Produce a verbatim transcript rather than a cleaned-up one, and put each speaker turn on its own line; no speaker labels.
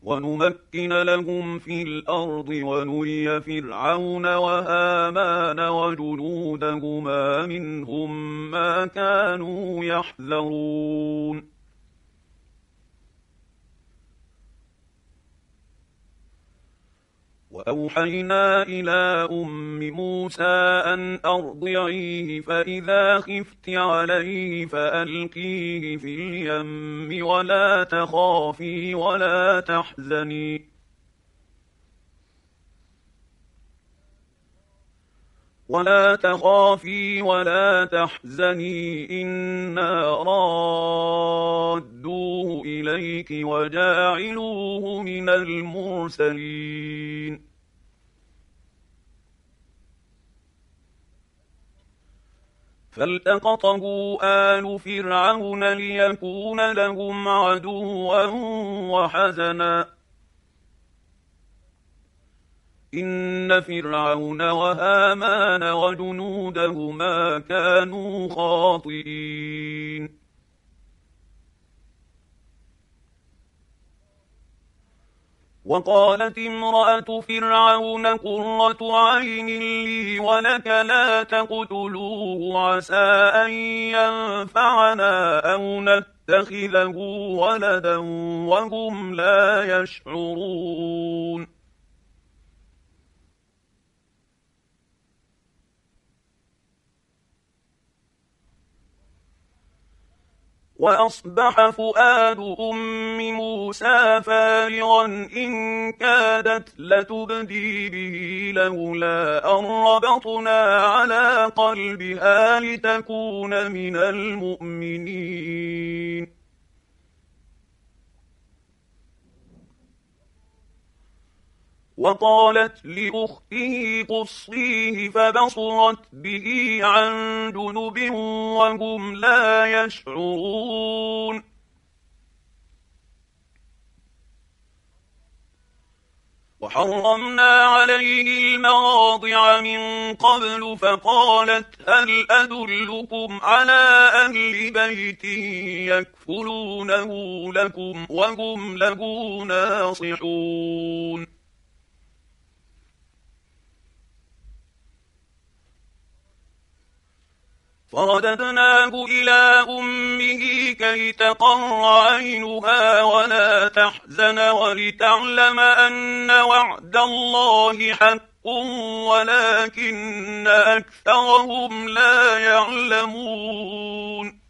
ونمكن لهم في الأرض ونري فرعون وهامان وجنودهما منهم ما كانوا يحذرون. وأوحينا إلى أم موسى أن أرضعيه فإذا خفت عليه فألقيه في اليم ولا تخافي ولا تحزني ولا تخافي ولا تحزني إنا رادوه إليك وجاعلوه من المرسلين. فالتقطه آل فرعون ليكون لهم عدوا وحزنا إن فرعون وهامان وجنودهما كانوا خاطئين. وقالت امرأة فرعون قرة عين لي ولك لا تقتلوه عسى أن ينفعنا أو نتخذه ولدا وهم لا يشعرون. وأصبح فؤاد أم موسى فارغا إن كادت لتبدي به لولا أن ربطنا على قلبها لتكون من المؤمنين. وقالت لأخته قصيه فبصرت به عن جنب وهم لا يشعرون. وحرمنا عليه المراضع من قبل فقالت هل أدلكم على أهل بيت يكفلونه لكم وهم له ناصحون. فرددناه إلى أمه كي تقر عينها ولا تحزن ولتعلم أن وعد الله حق ولكن أكثرهم لا يعلمون.